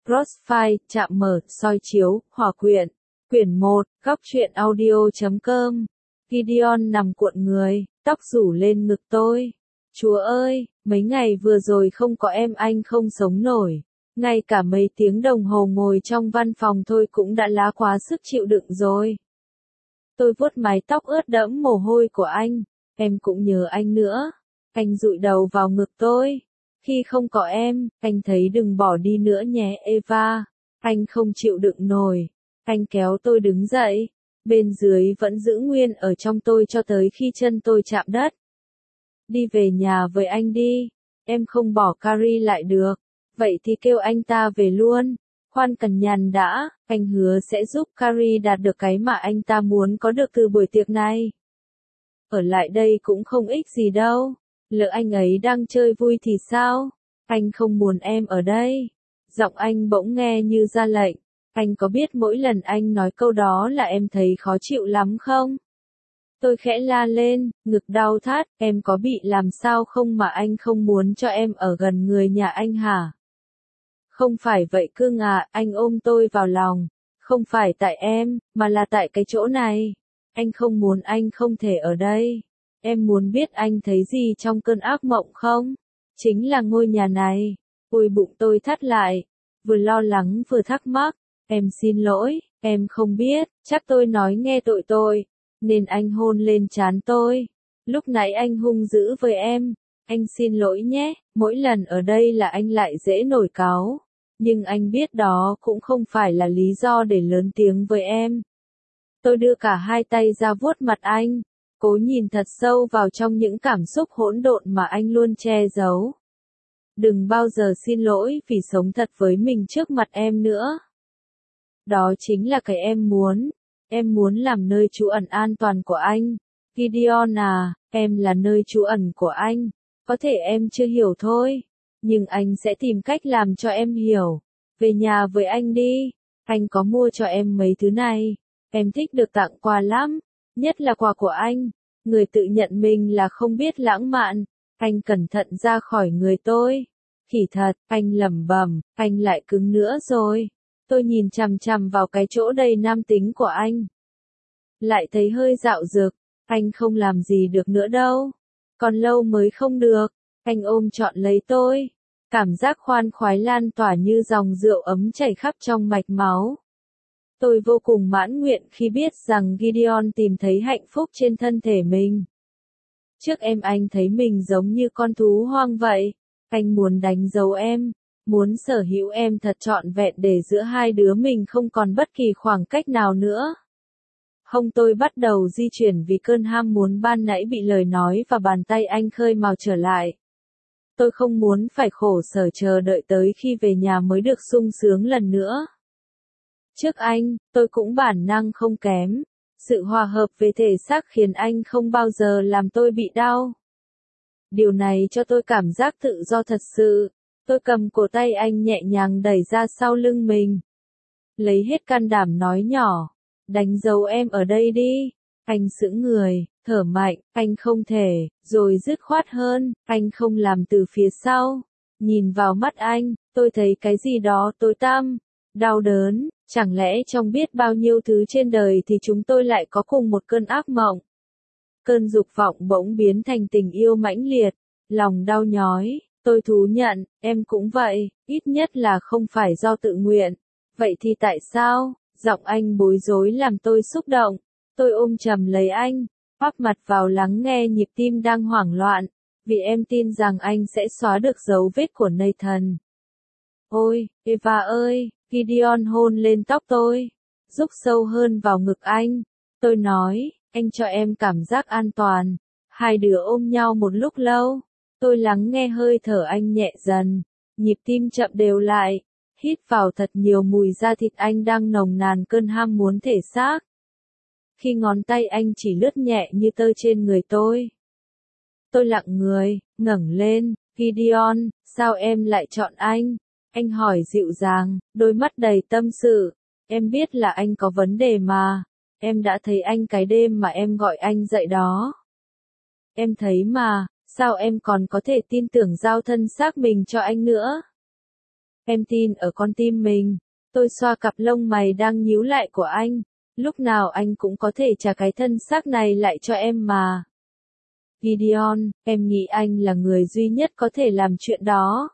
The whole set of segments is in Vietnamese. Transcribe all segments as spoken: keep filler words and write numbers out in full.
Crossfire, chạm mở, soi chiếu, hỏa quyện. Quyển một, góc truyện audio chấm com. Gideon nằm cuộn người, tóc rủ lên ngực tôi. Chúa ơi, mấy ngày vừa rồi không có em anh không sống nổi. Ngay cả mấy tiếng đồng hồ ngồi trong văn phòng thôi cũng đã lá quá sức chịu đựng rồi. Tôi vuốt mái tóc ướt đẫm mồ hôi của anh. Em cũng nhớ anh nữa. Anh dụi đầu vào ngực tôi. Khi không có em, anh thấy đừng bỏ đi nữa nhé Eva. Anh không chịu đựng nổi. Anh kéo tôi đứng dậy. Bên dưới vẫn giữ nguyên ở trong tôi cho tới khi chân tôi chạm đất. Đi về nhà với anh đi. Em không bỏ Carrie lại được. Vậy thì kêu anh ta về luôn. Khoan cằn nhằn đã, anh hứa sẽ giúp Carrie đạt được cái mà anh ta muốn có được từ buổi tiệc này. Ở lại đây cũng không ích gì đâu. Lỡ anh ấy đang chơi vui thì sao? Anh không muốn em ở đây. Giọng anh bỗng nghe như ra lệnh. Anh có biết mỗi lần anh nói câu đó là em thấy khó chịu lắm không? Tôi khẽ la lên, ngực đau thắt, em có bị làm sao không mà anh không muốn cho em ở gần người nhà anh hả? Không phải vậy cưng à, anh ôm tôi vào lòng. Không phải tại em, mà là tại cái chỗ này. Anh không muốn anh không thể ở đây. Em muốn biết anh thấy gì trong cơn ác mộng không? Chính là ngôi nhà này. Ôi bụng tôi thắt lại. Vừa lo lắng vừa thắc mắc. Em xin lỗi, em không biết, chắc tôi nói nghe tội tôi. Nên anh hôn lên trán tôi. Lúc nãy anh hung dữ với em. Anh xin lỗi nhé, mỗi lần ở đây là anh lại dễ nổi cáu. Nhưng anh biết đó cũng không phải là lý do để lớn tiếng với em. Tôi đưa cả hai tay ra vuốt mặt anh, cố nhìn thật sâu vào trong những cảm xúc hỗn độn mà anh luôn che giấu. Đừng bao giờ xin lỗi vì sống thật với mình trước mặt em nữa. Đó chính là cái em muốn. Em muốn làm nơi trú ẩn an toàn của anh. Gideon à, em là nơi trú ẩn của anh. Có thể em chưa hiểu thôi. Nhưng anh sẽ tìm cách làm cho em hiểu. Về nhà với anh đi. Anh có mua cho em mấy thứ này. Em thích được tặng quà lắm. Nhất là quà của anh. Người tự nhận mình là không biết lãng mạn. Anh cẩn thận ra khỏi người tôi. Khỉ thật, anh lẩm bẩm, anh lại cứng nữa rồi. Tôi nhìn chằm chằm vào cái chỗ đầy nam tính của anh. Lại thấy hơi dạo dực. Anh không làm gì được nữa đâu. Còn lâu mới không được. Anh ôm trọn lấy tôi. Cảm giác khoan khoái lan tỏa như dòng rượu ấm chảy khắp trong mạch máu. Tôi vô cùng mãn nguyện khi biết rằng Gideon tìm thấy hạnh phúc trên thân thể mình. Trước em anh thấy mình giống như con thú hoang vậy. Anh muốn đánh dấu em. Muốn sở hữu em thật trọn vẹn để giữa hai đứa mình không còn bất kỳ khoảng cách nào nữa. Hông tôi bắt đầu di chuyển vì cơn ham muốn ban nãy bị lời nói và bàn tay anh khơi mào trở lại. Tôi không muốn phải khổ sở chờ đợi tới khi về nhà mới được sung sướng lần nữa. Trước anh, tôi cũng bản năng không kém. Sự hòa hợp về thể xác khiến anh không bao giờ làm tôi bị đau. Điều này cho tôi cảm giác tự do thật sự. Tôi cầm cổ tay anh nhẹ nhàng đẩy ra sau lưng mình. Lấy hết can đảm nói nhỏ. Đánh dấu em ở đây đi. Anh sững người, thở mạnh, anh không thể, rồi dứt khoát hơn, anh không làm từ phía sau. Nhìn vào mắt anh, tôi thấy cái gì đó tối tăm, đau đớn, chẳng lẽ trong biết bao nhiêu thứ trên đời thì chúng tôi lại có cùng một cơn ác mộng. Cơn dục vọng bỗng biến thành tình yêu mãnh liệt, lòng đau nhói, tôi thú nhận, em cũng vậy, ít nhất là không phải do tự nguyện. Vậy thì tại sao? Giọng anh bối rối làm tôi xúc động. Tôi ôm chầm lấy anh, áp mặt vào lắng nghe nhịp tim đang hoảng loạn, vì em tin rằng anh sẽ xóa được dấu vết của Nathan. Ôi, Eva ơi, Gideon hôn lên tóc tôi, rúc sâu hơn vào ngực anh. Tôi nói, anh cho em cảm giác an toàn. Hai đứa ôm nhau một lúc lâu. Tôi lắng nghe hơi thở anh nhẹ dần, nhịp tim chậm đều lại. Hít vào thật nhiều mùi da thịt anh đang nồng nàn cơn ham muốn thể xác. Khi ngón tay anh chỉ lướt nhẹ như tơ trên người tôi. Tôi lặng người, ngẩng lên, Gideon, sao em lại chọn anh? Anh hỏi dịu dàng, đôi mắt đầy tâm sự. Em biết là anh có vấn đề mà. Em đã thấy anh cái đêm mà em gọi anh dậy đó. Em thấy mà, sao em còn có thể tin tưởng giao thân xác mình cho anh nữa? Em tin ở con tim mình. Tôi xoa cặp lông mày đang nhíu lại của anh. Lúc nào anh cũng có thể trả cái thân xác này lại cho em mà. Gideon, em nghĩ anh là người duy nhất có thể làm chuyện đó.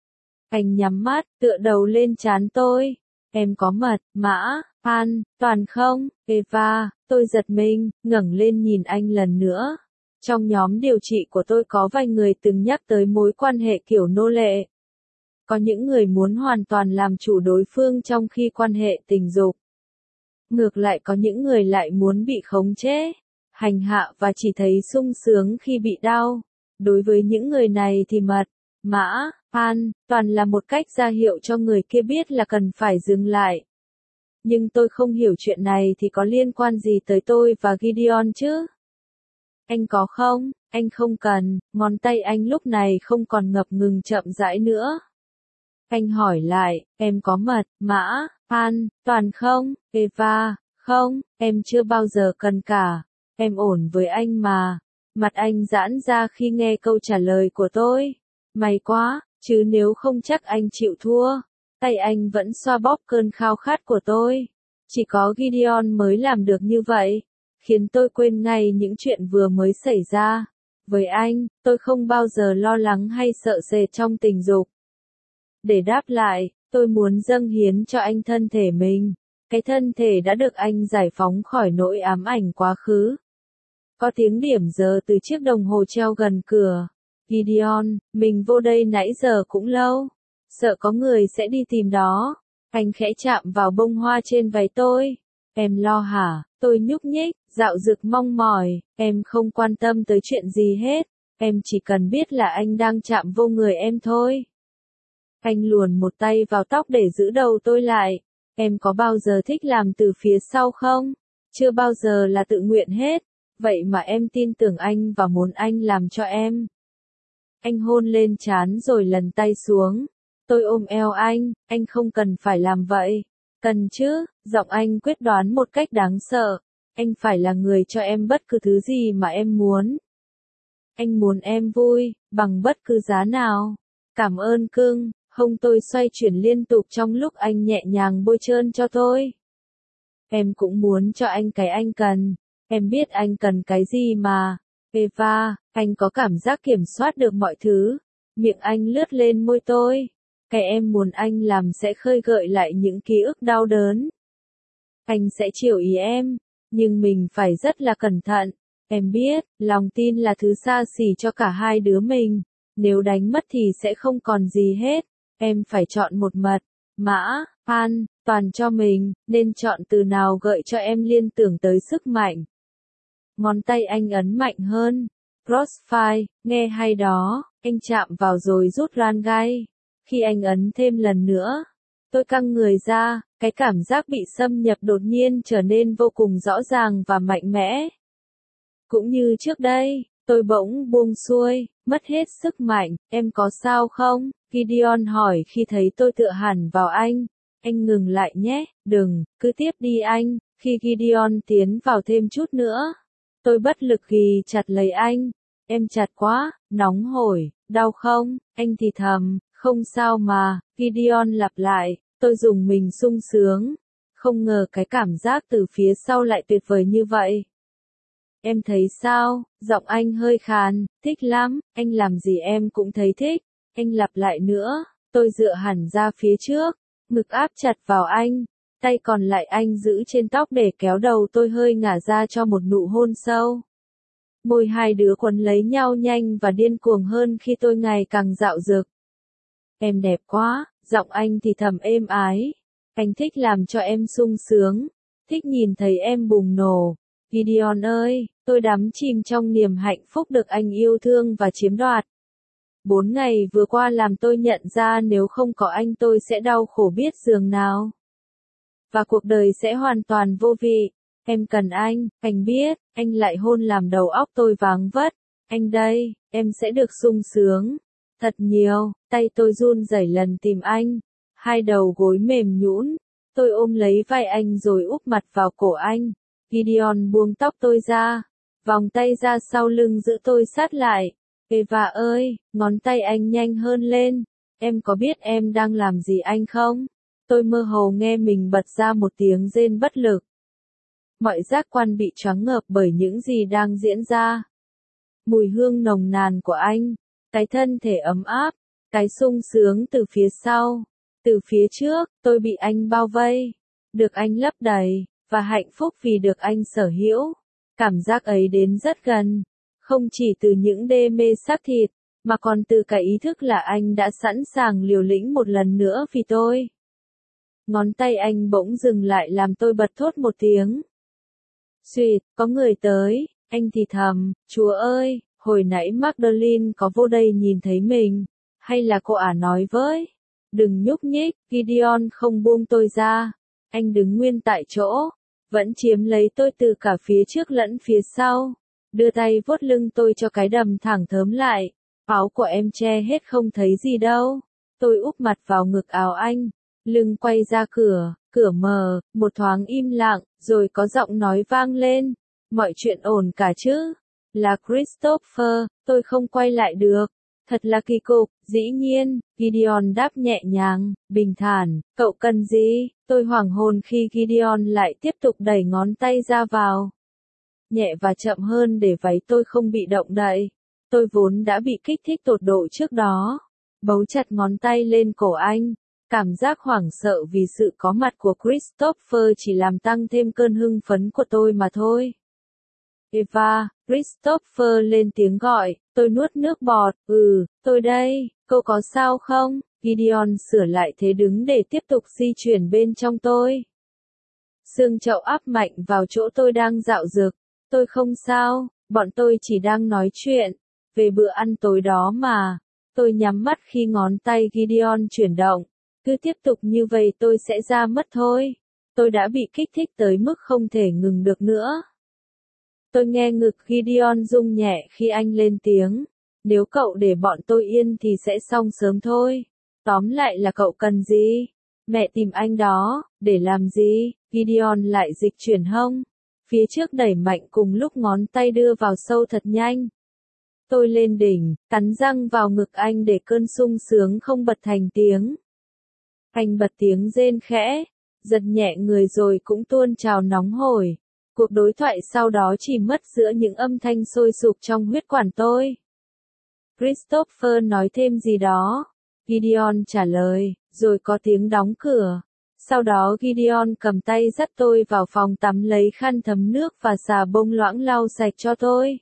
Anh nhắm mắt, tựa đầu lên trán tôi. Em có mật, mã, an, toàn không? Eva, tôi giật mình, ngẩng lên nhìn anh lần nữa. Trong nhóm điều trị của tôi có vài người từng nhắc tới mối quan hệ kiểu nô lệ. Có những người muốn hoàn toàn làm chủ đối phương trong khi quan hệ tình dục. Ngược lại có những người lại muốn bị khống chế, hành hạ và chỉ thấy sung sướng khi bị đau. Đối với những người này thì mật, mã, an, toàn là một cách ra hiệu cho người kia biết là cần phải dừng lại. Nhưng tôi không hiểu chuyện này thì có liên quan gì tới tôi và Gideon chứ? Anh có không? Anh không cần. Ngón tay anh lúc này không còn ngập ngừng chậm rãi nữa. Anh hỏi lại, em có mật, mã, an, toàn không? Eva, không, em chưa bao giờ cần cả. Em ổn với anh mà. Mặt anh giãn ra khi nghe câu trả lời của tôi. May quá, chứ nếu không chắc anh chịu thua. Tay anh vẫn xoa bóp cơn khao khát của tôi. Chỉ có Gideon mới làm được như vậy. Khiến tôi quên ngay những chuyện vừa mới xảy ra. Với anh, tôi không bao giờ lo lắng hay sợ sệt trong tình dục. Để đáp lại, tôi muốn dâng hiến cho anh thân thể mình. Cái thân thể đã được anh giải phóng khỏi nỗi ám ảnh quá khứ. Có tiếng điểm giờ từ chiếc đồng hồ treo gần cửa. Gideon, mình vô đây nãy giờ cũng lâu. Sợ có người sẽ đi tìm đó. Anh khẽ chạm vào bông hoa trên váy tôi. Em lo hả? Tôi nhúc nhích, dạo dực mong mỏi. Em không quan tâm tới chuyện gì hết. Em chỉ cần biết là anh đang chạm vô người em thôi. Anh luồn một tay vào tóc để giữ đầu tôi lại. Em có bao giờ thích làm từ phía sau không? Chưa bao giờ là tự nguyện hết. Vậy mà em tin tưởng anh và muốn anh làm cho em. Anh hôn lên trán rồi lần tay xuống. Tôi ôm eo anh, anh không cần phải làm vậy. Cần chứ, giọng anh quyết đoán một cách đáng sợ. Anh phải là người cho em bất cứ thứ gì mà em muốn. Anh muốn em vui, bằng bất cứ giá nào. Cảm ơn cưng. Hông tôi xoay chuyển liên tục trong lúc anh nhẹ nhàng bôi trơn cho tôi. Em cũng muốn cho anh cái anh cần. Em biết anh cần cái gì mà. Eva, anh có cảm giác kiểm soát được mọi thứ. Miệng anh lướt lên môi tôi. Cái em muốn anh làm sẽ khơi gợi lại những ký ức đau đớn. Anh sẽ chiều ý em. Nhưng mình phải rất là cẩn thận. Em biết, lòng tin là thứ xa xỉ cho cả hai đứa mình. Nếu đánh mất thì sẽ không còn gì hết. Em phải chọn một mật, mã, an, toàn cho mình, nên chọn từ nào gợi cho em liên tưởng tới sức mạnh. Ngón tay anh ấn mạnh hơn. Crossfire, nghe hay đó, anh chạm vào rồi rút ran gai. Khi anh ấn thêm lần nữa, tôi căng người ra, cái cảm giác bị xâm nhập đột nhiên trở nên vô cùng rõ ràng và mạnh mẽ. Cũng như trước đây, tôi bỗng buông xuôi, mất hết sức mạnh, em có sao không? Gideon hỏi khi thấy tôi tựa hẳn vào anh. Anh ngừng lại nhé, đừng, cứ tiếp đi anh. Khi Gideon tiến vào thêm chút nữa, tôi bất lực ghì chặt lấy anh. Em chặt quá, nóng hổi, đau không? Anh thì thầm, không sao mà. Gideon lặp lại, tôi dùng mình sung sướng. Không ngờ cái cảm giác từ phía sau lại tuyệt vời như vậy. Em thấy sao? Giọng anh hơi khàn, thích lắm, anh làm gì em cũng thấy thích. Anh lặp lại nữa, tôi dựa hẳn ra phía trước, ngực áp chặt vào anh, tay còn lại anh giữ trên tóc để kéo đầu tôi hơi ngả ra cho một nụ hôn sâu. Môi hai đứa quấn lấy nhau nhanh và điên cuồng hơn khi tôi ngày càng dạo dực. Em đẹp quá, giọng anh thì thầm êm ái. Anh thích làm cho em sung sướng, thích nhìn thấy em bùng nổ. Gideon ơi, tôi đắm chìm trong niềm hạnh phúc được anh yêu thương và chiếm đoạt. Bốn ngày vừa qua làm tôi nhận ra nếu không có anh tôi sẽ đau khổ biết giường nào. Và cuộc đời sẽ hoàn toàn vô vị. Em cần anh, anh biết, anh lại hôn làm đầu óc tôi váng vất. Anh đây, em sẽ được sung sướng. Thật nhiều, tay tôi run rẩy lần tìm anh. Hai đầu gối mềm nhũn. Tôi ôm lấy vai anh rồi úp mặt vào cổ anh. Gideon buông tóc tôi ra. Vòng tay ra sau lưng giữ tôi sát lại. Eva ơi, ngón tay anh nhanh hơn lên. Em có biết em đang làm gì anh không? Tôi mơ hồ nghe mình bật ra một tiếng rên bất lực. Mọi giác quan bị choáng ngợp bởi những gì đang diễn ra. Mùi hương nồng nàn của anh, cái thân thể ấm áp, cái sung sướng từ phía sau, từ phía trước, tôi bị anh bao vây, được anh lấp đầy, và hạnh phúc vì được anh sở hữu. Cảm giác ấy đến rất gần, không chỉ từ những đê mê xác thịt, mà còn từ cái ý thức là anh đã sẵn sàng liều lĩnh một lần nữa vì tôi. Ngón tay anh bỗng dừng lại làm tôi bật thốt một tiếng. Xuyệt, có người tới, anh thì thầm, Chúa ơi, hồi nãy Magdalene có vô đây nhìn thấy mình, hay là cô ả nói với? Đừng nhúc nhích, Gideon không buông tôi ra, anh đứng nguyên tại chỗ, vẫn chiếm lấy tôi từ cả phía trước lẫn phía sau, đưa tay vuốt lưng tôi cho cái đầm thẳng thớm lại, áo của em che hết không thấy gì đâu, tôi úp mặt vào ngực áo anh, lưng quay ra cửa, cửa mở, một thoáng im lặng, rồi có giọng nói vang lên, mọi chuyện ổn cả chứ, là Christopher, tôi không quay lại được. Thật là kỳ cục, dĩ nhiên, Gideon đáp nhẹ nhàng, bình thản, cậu cần gì? Tôi hoảng hồn khi Gideon lại tiếp tục đẩy ngón tay ra vào. Nhẹ và chậm hơn để váy tôi không bị động đậy. Tôi vốn đã bị kích thích tột độ trước đó. Bấu chặt ngón tay lên cổ anh. Cảm giác hoảng sợ vì sự có mặt của Christopher chỉ làm tăng thêm cơn hưng phấn của tôi mà thôi. Eva, Christopher lên tiếng gọi, tôi nuốt nước bọt, ừ, tôi đây, cô có sao không? Gideon sửa lại thế đứng để tiếp tục di chuyển bên trong tôi. Xương chậu áp mạnh vào chỗ tôi đang dạo dực, tôi không sao, bọn tôi chỉ đang nói chuyện, về bữa ăn tối đó mà. Tôi nhắm mắt khi ngón tay Gideon chuyển động, cứ tiếp tục như vậy tôi sẽ ra mất thôi. Tôi đã bị kích thích tới mức không thể ngừng được nữa. Tôi nghe ngực Gideon rung nhẹ khi anh lên tiếng. Nếu cậu để bọn tôi yên thì sẽ xong sớm thôi. Tóm lại là cậu cần gì? Mẹ tìm anh đó, để làm gì? Gideon lại dịch chuyển hông. Phía trước đẩy mạnh cùng lúc ngón tay đưa vào sâu thật nhanh. Tôi lên đỉnh, cắn răng vào ngực anh để cơn sung sướng không bật thành tiếng. Anh bật tiếng rên khẽ, giật nhẹ người rồi cũng tuôn trào nóng hổi. Cuộc đối thoại sau đó chỉ mất giữa những âm thanh sôi sục trong huyết quản tôi. Christopher nói thêm gì đó. Gideon trả lời, rồi có tiếng đóng cửa. Sau đó Gideon cầm tay dắt tôi vào phòng tắm lấy khăn thấm nước và xà bông loãng lau sạch cho tôi.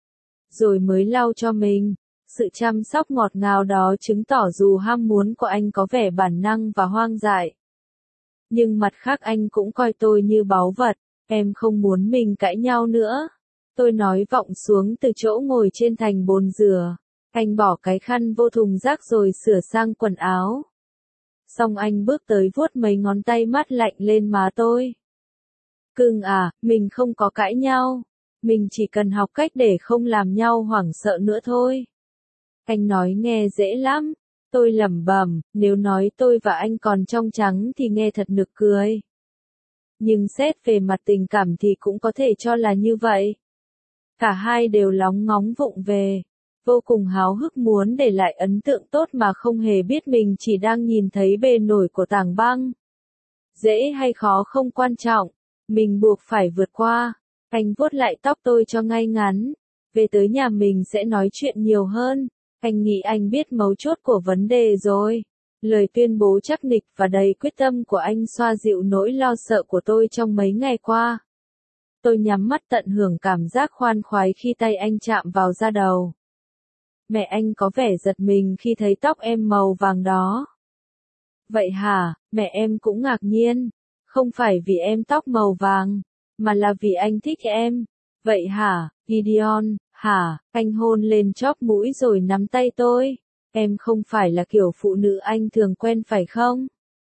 Rồi mới lau cho mình. Sự chăm sóc ngọt ngào đó chứng tỏ dù ham muốn của anh có vẻ bản năng và hoang dại. Nhưng mặt khác anh cũng coi tôi như báu vật. Em không muốn mình cãi nhau nữa. Tôi nói vọng xuống từ chỗ ngồi trên thành bồn rửa. Anh bỏ cái khăn vô thùng rác rồi sửa sang quần áo. Xong anh bước tới vuốt mấy ngón tay mát lạnh lên má tôi. Cưng à, mình không có cãi nhau. Mình chỉ cần học cách để không làm nhau hoảng sợ nữa thôi. Anh nói nghe dễ lắm. Tôi lẩm bẩm, nếu nói tôi và anh còn trong trắng thì nghe thật nực cười. Nhưng xét về mặt tình cảm thì cũng có thể cho là như vậy. Cả hai đều lóng ngóng vụng về, vô cùng háo hức muốn để lại ấn tượng tốt mà không hề biết mình chỉ đang nhìn thấy bề nổi của tảng băng. Dễ hay khó không quan trọng, mình buộc phải vượt qua. Anh vuốt lại tóc tôi cho ngay ngắn. Về tới nhà mình sẽ nói chuyện nhiều hơn. Anh nghĩ anh biết mấu chốt của vấn đề rồi. Lời tuyên bố chắc nịch và đầy quyết tâm của anh xoa dịu nỗi lo sợ của tôi trong mấy ngày qua. Tôi nhắm mắt tận hưởng cảm giác khoan khoái khi tay anh chạm vào da đầu. Mẹ anh có vẻ giật mình khi thấy tóc em màu vàng đó. Vậy hả, mẹ em cũng ngạc nhiên. Không phải vì em tóc màu vàng, mà là vì anh thích em. Vậy hả, Gideon, hả, anh hôn lên chóp mũi rồi nắm tay tôi. Em không phải là kiểu phụ nữ anh thường quen phải không?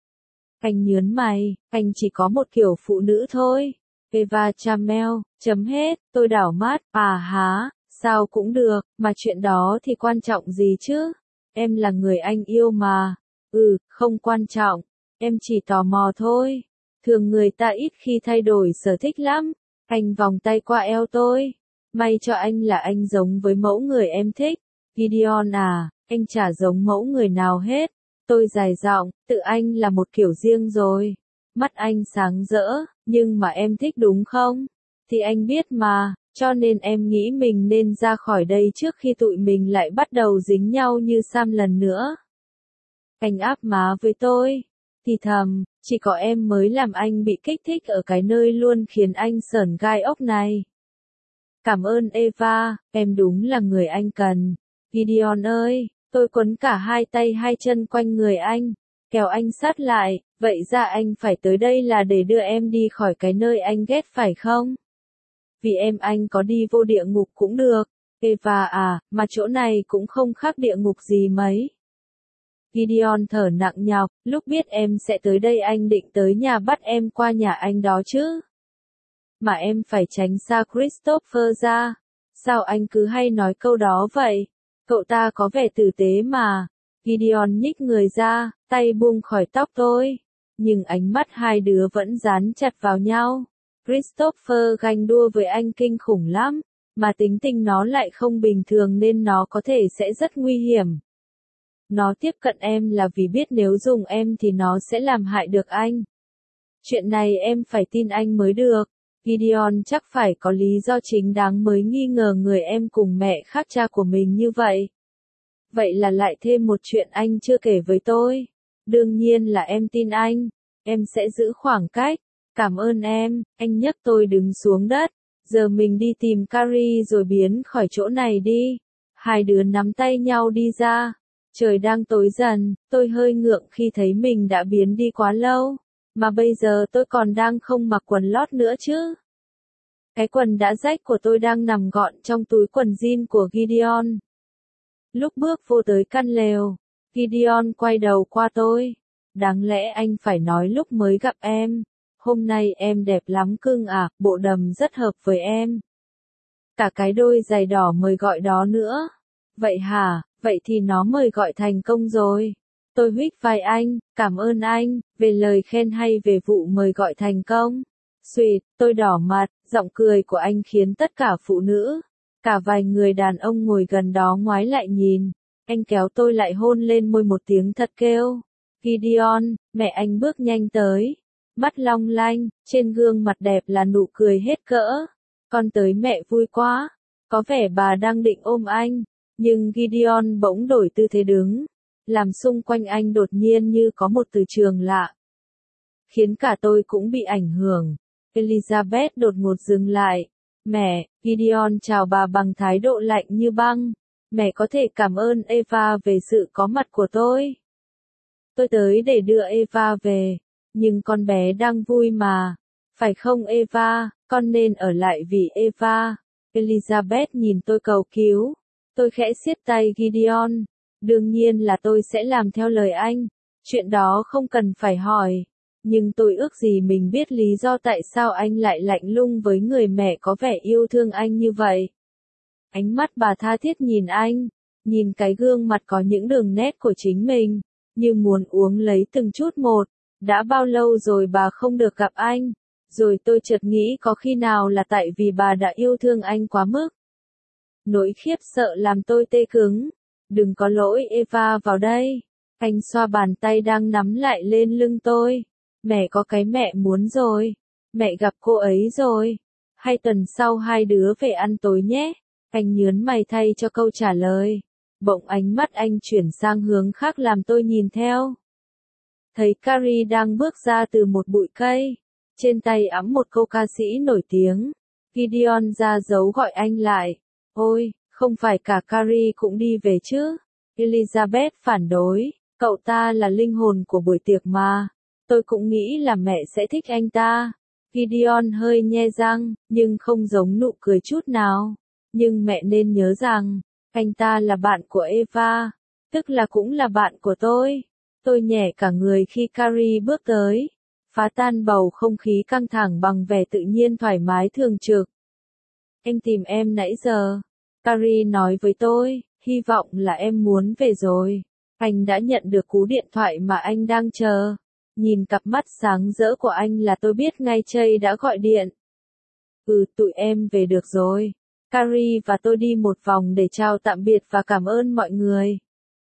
Anh nhớn mày, anh chỉ có một kiểu phụ nữ thôi. Eva Chamel, chấm hết, tôi đảo mắt, à há, sao cũng được, mà chuyện đó thì quan trọng gì chứ? Em là người anh yêu mà. Ừ, không quan trọng, em chỉ tò mò thôi. Thường người ta ít khi thay đổi sở thích lắm. Anh vòng tay qua eo tôi. May cho anh là anh giống với mẫu người em thích. Gideon à, Anh chả giống mẫu người nào hết. Tôi dài giọng, tự anh là một kiểu riêng rồi. Mắt anh sáng rỡ, nhưng mà em thích đúng không? Thì anh biết mà, cho nên em nghĩ mình nên ra khỏi đây trước khi tụi mình lại bắt đầu dính nhau như Sam lần nữa. Anh áp má với tôi. Thì thầm, chỉ có em mới làm anh bị kích thích ở cái nơi luôn khiến anh sởn gai ốc này. Cảm ơn Eva, em đúng là người anh cần. Gideon ơi, tôi quấn cả hai tay hai chân quanh người anh, kéo anh sát lại, vậy ra anh phải tới đây là để đưa em đi khỏi cái nơi anh ghét phải không? Vì em anh có đi vô địa ngục cũng được. Eva à, mà chỗ này cũng không khác địa ngục gì mấy. Gideon thở nặng nhọc, lúc biết em sẽ tới đây anh định tới nhà bắt em qua nhà anh đó chứ. Mà em phải tránh xa Christopher ra. Sao anh cứ hay nói câu đó vậy? Cậu ta có vẻ tử tế mà. Gideon nhích người ra, tay buông khỏi tóc tôi. Nhưng ánh mắt hai đứa vẫn dán chặt vào nhau. Christopher ganh đua với anh kinh khủng lắm. Mà tính tình nó lại không bình thường nên nó có thể sẽ rất nguy hiểm. Nó tiếp cận em là vì biết nếu dùng em thì nó sẽ làm hại được anh. Chuyện này em phải tin anh mới được. Gideon chắc phải có lý do chính đáng mới nghi ngờ người em cùng mẹ khác cha của mình như vậy. Vậy là lại thêm một chuyện anh chưa kể với tôi. Đương nhiên là em tin anh. Em sẽ giữ khoảng cách. Cảm ơn em, anh nhấc tôi đứng xuống đất. Giờ mình đi tìm Carrie rồi biến khỏi chỗ này đi. Hai đứa nắm tay nhau đi ra. Trời đang tối dần, tôi hơi ngượng khi thấy mình đã biến đi quá lâu. Mà bây giờ tôi còn đang không mặc quần lót nữa chứ. Cái quần đã rách của tôi đang nằm gọn trong túi quần jean của Gideon. Lúc bước vô tới căn lều, Gideon quay đầu qua tôi. Đáng lẽ anh phải nói lúc mới gặp em. Hôm nay em đẹp lắm cưng à, bộ đầm rất hợp với em. Cả cái đôi giày đỏ mời gọi đó nữa. Vậy hả, vậy thì nó mời gọi thành công rồi. Tôi huých vai anh, cảm ơn anh, về lời khen hay về vụ mời gọi thành công. Xuyệt, tôi đỏ mặt, giọng cười của anh khiến tất cả phụ nữ, cả vài người đàn ông ngồi gần đó ngoái lại nhìn. Anh kéo tôi lại hôn lên môi một tiếng thật kêu. Gideon, mẹ anh bước nhanh tới. Mắt long lanh, trên gương mặt đẹp là nụ cười hết cỡ. Con tới mẹ vui quá. Có vẻ bà đang định ôm anh. Nhưng Gideon bỗng đổi tư thế đứng. Làm xung quanh anh đột nhiên như có một từ trường lạ. Khiến cả tôi cũng bị ảnh hưởng. Elizabeth đột ngột dừng lại. Mẹ, Gideon chào bà bằng thái độ lạnh như băng. Mẹ có thể cảm ơn Eva về sự có mặt của tôi. Tôi tới để đưa Eva về. Nhưng con bé đang vui mà. Phải không Eva, con nên ở lại vì Eva. Elizabeth nhìn tôi cầu cứu. Tôi khẽ siết tay Gideon. Đương nhiên là tôi sẽ làm theo lời anh. Chuyện đó không cần phải hỏi. Nhưng tôi ước gì mình biết lý do tại sao anh lại lạnh lùng với người mẹ có vẻ yêu thương anh như vậy. Ánh mắt bà tha thiết nhìn anh. Nhìn cái gương mặt có những đường nét của chính mình. Như muốn uống lấy từng chút một. Đã bao lâu rồi bà không được gặp anh. Rồi tôi chợt nghĩ có khi nào là tại vì bà đã yêu thương anh quá mức. Nỗi khiếp sợ làm tôi tê cứng. Đừng có lỗi Eva vào đây. Anh xoa bàn tay đang nắm lại lên lưng tôi. Mẹ có cái mẹ muốn rồi. Mẹ gặp cô ấy rồi. Hai tuần sau hai đứa về ăn tối nhé. Anh nhớn mày thay cho câu trả lời. Bỗng ánh mắt anh chuyển sang hướng khác làm tôi nhìn theo. Thấy Carrie đang bước ra từ một bụi cây. Trên tay ẵm một câu ca sĩ nổi tiếng. Gideon ra dấu gọi anh lại. Ôi, không phải cả Carrie cũng đi về chứ? Elizabeth phản đối. Cậu ta là linh hồn của buổi tiệc mà. Tôi cũng nghĩ là mẹ sẽ thích anh ta. Gideon hơi nhe răng, nhưng không giống nụ cười chút nào. Nhưng mẹ nên nhớ rằng, anh ta là bạn của Eva. Tức là cũng là bạn của tôi. Tôi nhẹ cả người khi Carrie bước tới. Phá tan bầu không khí căng thẳng bằng vẻ tự nhiên thoải mái thường trực. Anh tìm em nãy giờ. Carrie nói với tôi, hy vọng là em muốn về rồi. Anh đã nhận được cú điện thoại mà anh đang chờ. Nhìn cặp mắt sáng rỡ của anh là tôi biết ngay Chây đã gọi điện. Ừ, tụi em về được rồi. Carrie và tôi đi một vòng để chào tạm biệt và cảm ơn mọi người.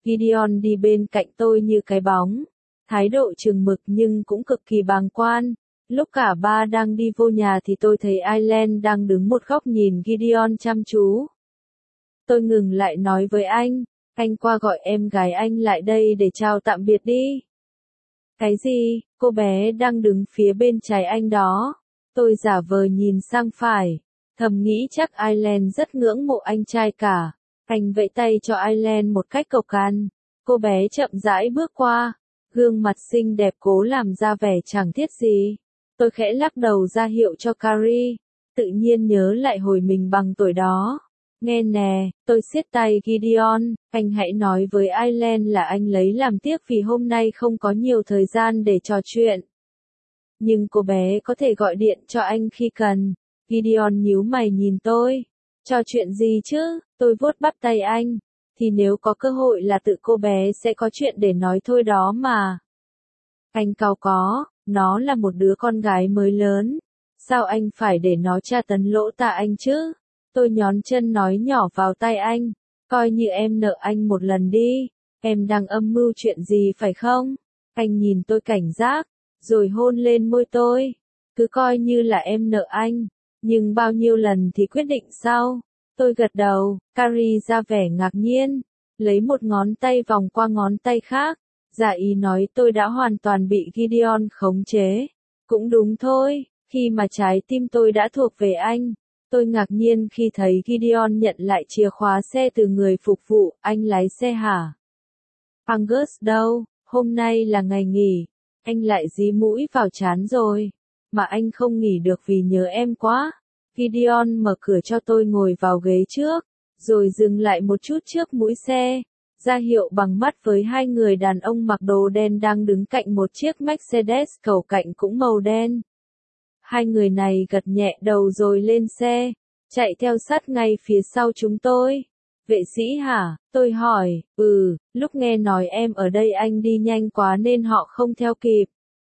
Gideon đi bên cạnh tôi như cái bóng, thái độ chừng mực nhưng cũng cực kỳ bàng quan. Lúc cả ba đang đi vô nhà thì tôi thấy Aileen đang đứng một góc nhìn Gideon chăm chú. Tôi ngừng lại nói với anh, anh qua gọi em gái anh lại đây để chào tạm biệt đi. Cái gì, cô bé đang đứng phía bên trái anh đó. Tôi giả vờ nhìn sang phải, thầm nghĩ chắc Aileen rất ngưỡng mộ anh trai cả. Anh vẫy tay cho Aileen một cách cộc cằn. Cô bé chậm rãi bước qua, gương mặt xinh đẹp cố làm ra vẻ chẳng thiết gì. Tôi khẽ lắc đầu ra hiệu cho Carrie, tự nhiên nhớ lại hồi mình bằng tuổi đó. Nghe nè, tôi siết tay Gideon, anh hãy nói với Aileen là anh lấy làm tiếc vì hôm nay không có nhiều thời gian để trò chuyện. Nhưng cô bé có thể gọi điện cho anh khi cần. Gideon nhíu mày nhìn tôi. Trò chuyện gì chứ? Tôi vuốt bắp tay anh. Thì nếu có cơ hội là tự cô bé sẽ có chuyện để nói thôi đó mà. Anh cau có, nó là một đứa con gái mới lớn. Sao anh phải để nó tra tấn lỗ tạ anh chứ? Tôi nhón chân nói nhỏ vào tai anh. Coi như em nợ anh một lần đi. Em đang âm mưu chuyện gì phải không? Anh nhìn tôi cảnh giác, rồi hôn lên môi tôi. Cứ coi như là em nợ anh. Nhưng bao nhiêu lần thì quyết định sau. Tôi gật đầu, Carrie ra vẻ ngạc nhiên. Lấy một ngón tay vòng qua ngón tay khác. Giả ý nói tôi đã hoàn toàn bị Gideon khống chế. Cũng đúng thôi, khi mà trái tim tôi đã thuộc về anh. Tôi ngạc nhiên khi thấy Gideon nhận lại chìa khóa xe từ người phục vụ, anh lái xe hả? Angus đâu, hôm nay là ngày nghỉ, anh lại dí mũi vào trán rồi, mà anh không nghỉ được vì nhớ em quá. Gideon mở cửa cho tôi ngồi vào ghế trước, rồi dừng lại một chút trước mũi xe, ra hiệu bằng mắt với hai người đàn ông mặc đồ đen đang đứng cạnh một chiếc Mercedes cầu cạnh cũng màu đen. Hai người này gật nhẹ đầu rồi lên xe, chạy theo sát ngay phía sau chúng tôi. Vệ sĩ hả? Tôi hỏi, ừ, lúc nghe nói em ở đây anh đi nhanh quá nên họ không theo kịp.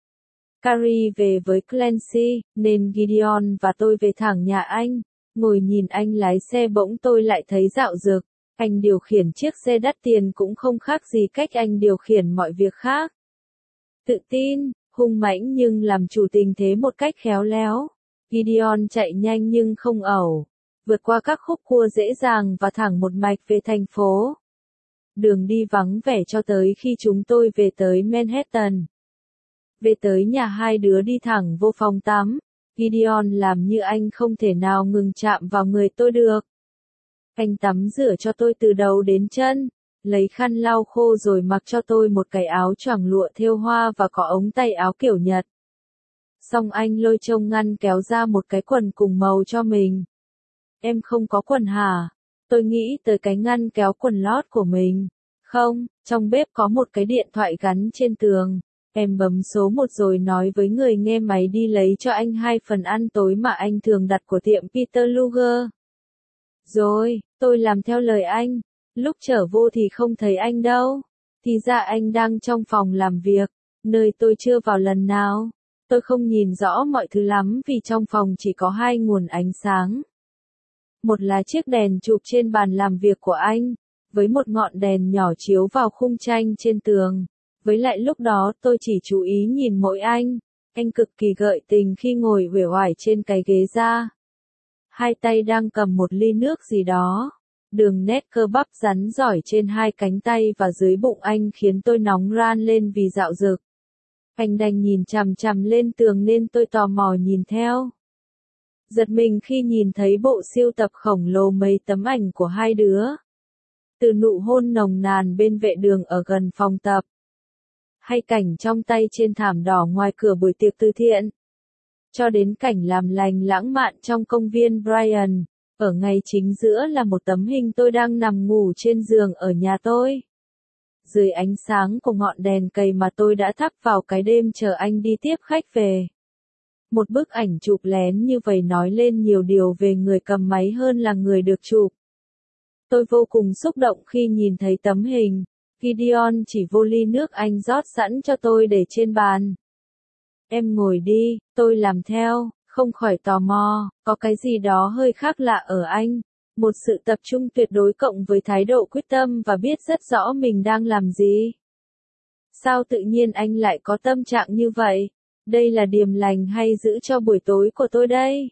Carrie về với Clancy, nên Gideon và tôi về thẳng nhà anh. Ngồi nhìn anh lái xe bỗng tôi lại thấy dạo dực. Anh điều khiển chiếc xe đắt tiền cũng không khác gì cách anh điều khiển mọi việc khác. Tự tin, hung mãnh nhưng làm chủ tình thế một cách khéo léo. Gideon chạy nhanh nhưng không ẩu, vượt qua các khúc cua dễ dàng và thẳng một mạch về thành phố. Đường đi vắng vẻ cho tới khi chúng tôi về tới Manhattan. Về tới nhà hai đứa đi thẳng vô phòng tắm. Gideon làm như anh không thể nào ngừng chạm vào người tôi được. Anh tắm rửa cho tôi từ đầu đến chân, lấy khăn lau khô rồi mặc cho tôi một cái áo choàng lụa thêu hoa và có ống tay áo kiểu Nhật. Xong anh lôi trong ngăn kéo ra một cái quần cùng màu cho mình. Em không có quần hả? Tôi nghĩ tới cái ngăn kéo quần lót của mình. Không, trong bếp có một cái điện thoại gắn trên tường. Em bấm số một rồi nói với người nghe máy đi lấy cho anh hai phần ăn tối mà anh thường đặt của tiệm Peter Luger. Rồi, tôi làm theo lời anh. Lúc trở vô thì không thấy anh đâu. Thì ra anh đang trong phòng làm việc, nơi tôi chưa vào lần nào. Tôi không nhìn rõ mọi thứ lắm vì trong phòng chỉ có hai nguồn ánh sáng. Một là chiếc đèn chụp trên bàn làm việc của anh, với một ngọn đèn nhỏ chiếu vào khung tranh trên tường. Với lại lúc đó tôi chỉ chú ý nhìn mỗi anh. Anh cực kỳ gợi tình khi ngồi uể oải trên cái ghế da. Hai tay đang cầm một ly nước gì đó. Đường nét cơ bắp rắn giỏi trên hai cánh tay và dưới bụng anh khiến tôi nóng ran lên vì dạo dực. Anh đành nhìn chằm chằm lên tường nên tôi tò mò nhìn theo. Giật mình khi nhìn thấy bộ sưu tập khổng lồ mấy tấm ảnh của hai đứa. Từ nụ hôn nồng nàn bên vệ đường ở gần phòng tập. Hay cảnh trong tay trên thảm đỏ ngoài cửa buổi tiệc từ thiện. Cho đến cảnh làm lành lãng mạn trong công viên Bryant. Ở ngay chính giữa là một tấm hình tôi đang nằm ngủ trên giường ở nhà tôi. Dưới ánh sáng của ngọn đèn cầy mà tôi đã thắp vào cái đêm chờ anh đi tiếp khách về. Một bức ảnh chụp lén như vậy nói lên nhiều điều về người cầm máy hơn là người được chụp. Tôi vô cùng xúc động khi nhìn thấy tấm hình. Gideon chỉ vô ly nước anh rót sẵn cho tôi để trên bàn. Em ngồi đi, tôi làm theo, không khỏi tò mò, có cái gì đó hơi khác lạ ở anh. Một sự tập trung tuyệt đối cộng với thái độ quyết tâm và biết rất rõ mình đang làm gì. Sao tự nhiên anh lại có tâm trạng như vậy? Đây là điềm lành hay giữ cho buổi tối của tôi đây?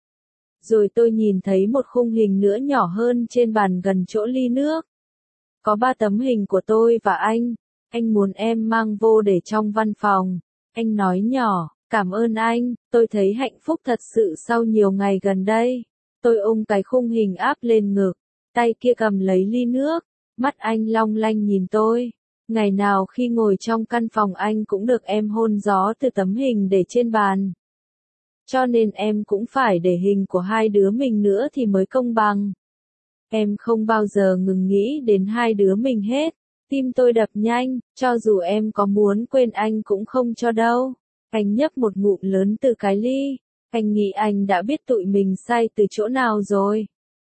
Rồi tôi nhìn thấy một khung hình nữa nhỏ hơn trên bàn gần chỗ ly nước. Có ba tấm hình của tôi và anh. Anh muốn em mang vô để trong văn phòng. Anh nói nhỏ, cảm ơn anh, tôi thấy hạnh phúc thật sự sau nhiều ngày gần đây. Tôi ôm cái khung hình áp lên ngực, tay kia cầm lấy ly nước, mắt anh long lanh nhìn tôi. Ngày nào khi ngồi trong căn phòng anh cũng được em hôn gió từ tấm hình để trên bàn. Cho nên em cũng phải để hình của hai đứa mình nữa thì mới công bằng. Em không bao giờ ngừng nghĩ đến hai đứa mình hết. Tim tôi đập nhanh, cho dù em có muốn quên anh cũng không cho đâu. Anh nhấp một ngụm lớn từ cái ly. Anh nghĩ anh đã biết tụi mình say từ chỗ nào rồi.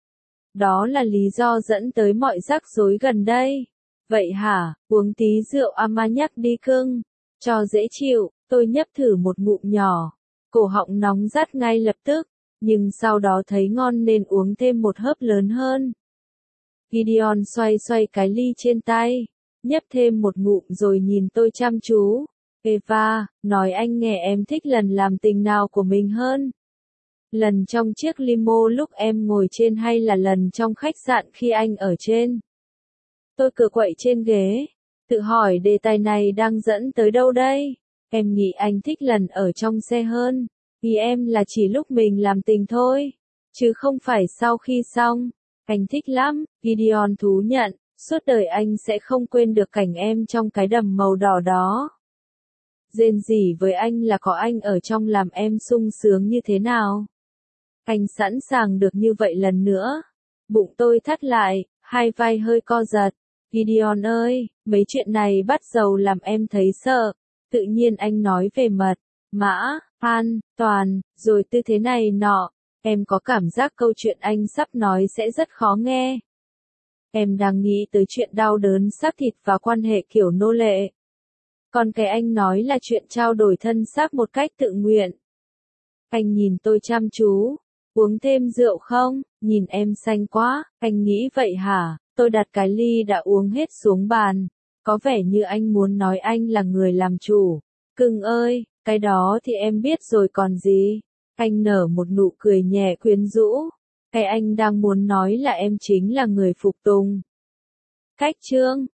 Đó là lý do dẫn tới mọi rắc rối gần đây. Vậy hả, uống tí rượu Armagnac đi cưng. Cho dễ chịu, tôi nhấp thử một ngụm nhỏ. Cổ họng nóng rát ngay lập tức, nhưng sau đó thấy ngon nên uống thêm một hớp lớn hơn. Gideon xoay xoay cái ly trên tay, nhấp thêm một ngụm rồi nhìn tôi chăm chú. Eva, nói anh nghe em thích lần làm tình nào của mình hơn? Lần trong chiếc limo lúc em ngồi trên hay là lần trong khách sạn khi anh ở trên? Tôi cựa quậy trên ghế, tự hỏi đề tài này đang dẫn tới đâu đây? Em nghĩ anh thích lần ở trong xe hơn. Ý em là chỉ lúc mình làm tình thôi, chứ không phải sau khi xong. Anh thích lắm, Gideon thú nhận, suốt đời anh sẽ không quên được cảnh em trong cái đầm màu đỏ đó. Rên rỉ với anh là có anh ở trong làm em sung sướng như thế nào. Anh sẵn sàng được như vậy lần nữa. Bụng tôi thắt lại, hai vai hơi co giật. Gideon ơi, mấy chuyện này bắt đầu làm em thấy sợ. Tự nhiên anh nói về mật, mã, an, toàn, rồi tư thế này nọ. Em có cảm giác câu chuyện anh sắp nói sẽ rất khó nghe. Em đang nghĩ tới chuyện đau đớn xác thịt và quan hệ kiểu nô lệ. Còn cái anh nói là chuyện trao đổi thân xác một cách tự nguyện. Anh nhìn tôi chăm chú. Uống thêm rượu không? Nhìn em xanh quá. Anh nghĩ vậy hả? Tôi đặt cái ly đã uống hết xuống bàn. Có vẻ như anh muốn nói anh là người làm chủ. Cưng ơi, cái đó thì em biết rồi còn gì. Anh nở một nụ cười nhẹ quyến rũ. Cái anh đang muốn nói là em chính là người phục tùng. Cách chương